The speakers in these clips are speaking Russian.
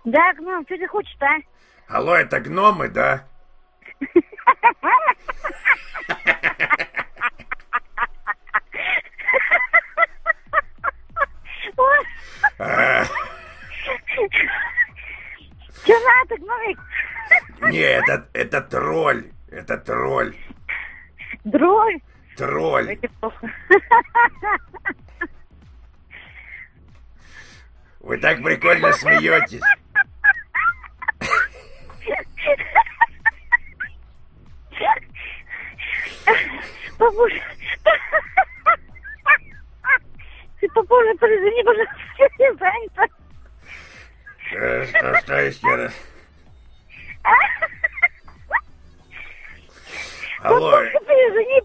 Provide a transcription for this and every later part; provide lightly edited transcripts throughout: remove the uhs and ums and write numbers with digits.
Да, гном, что ты хочешь, а? Алло, это гномы, да? Че надо, гномик? Не, это тролль. Это тролль. Дроль? Тролль. Это плохо. Вы так прикольно смеетесь. Папуша. Ты, папуша, извини, пожалуйста, я занята. Что еще раз? Алло. Папуша, извини,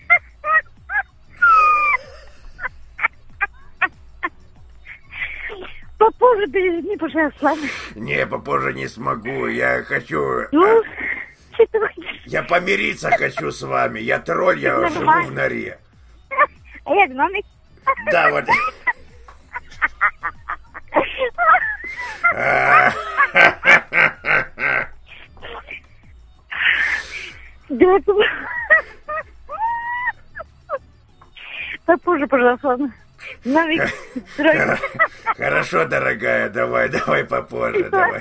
попозже перезвони, пожалуйста, ладно? Не, попозже не смогу. Я хочу... Ну, что ты хочешь? Я помириться хочу с вами. Я тролль, я Это живу нормально. в норе. А я гномик. Да, вот. Да, попозже, пожалуйста, ладно? Гномик, здравствуй. Хорошо, дорогая, давай попозже, давай.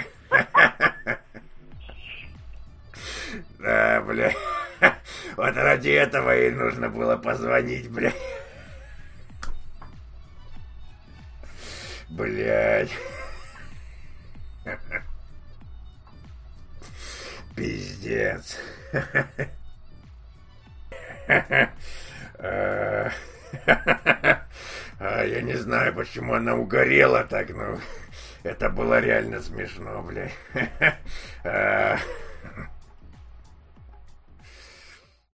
Да, бля. Вот ради этого и нужно было позвонить, бля. Блядь. Пиздец. Я не знаю, почему она угорела так, но это было реально смешно, бля.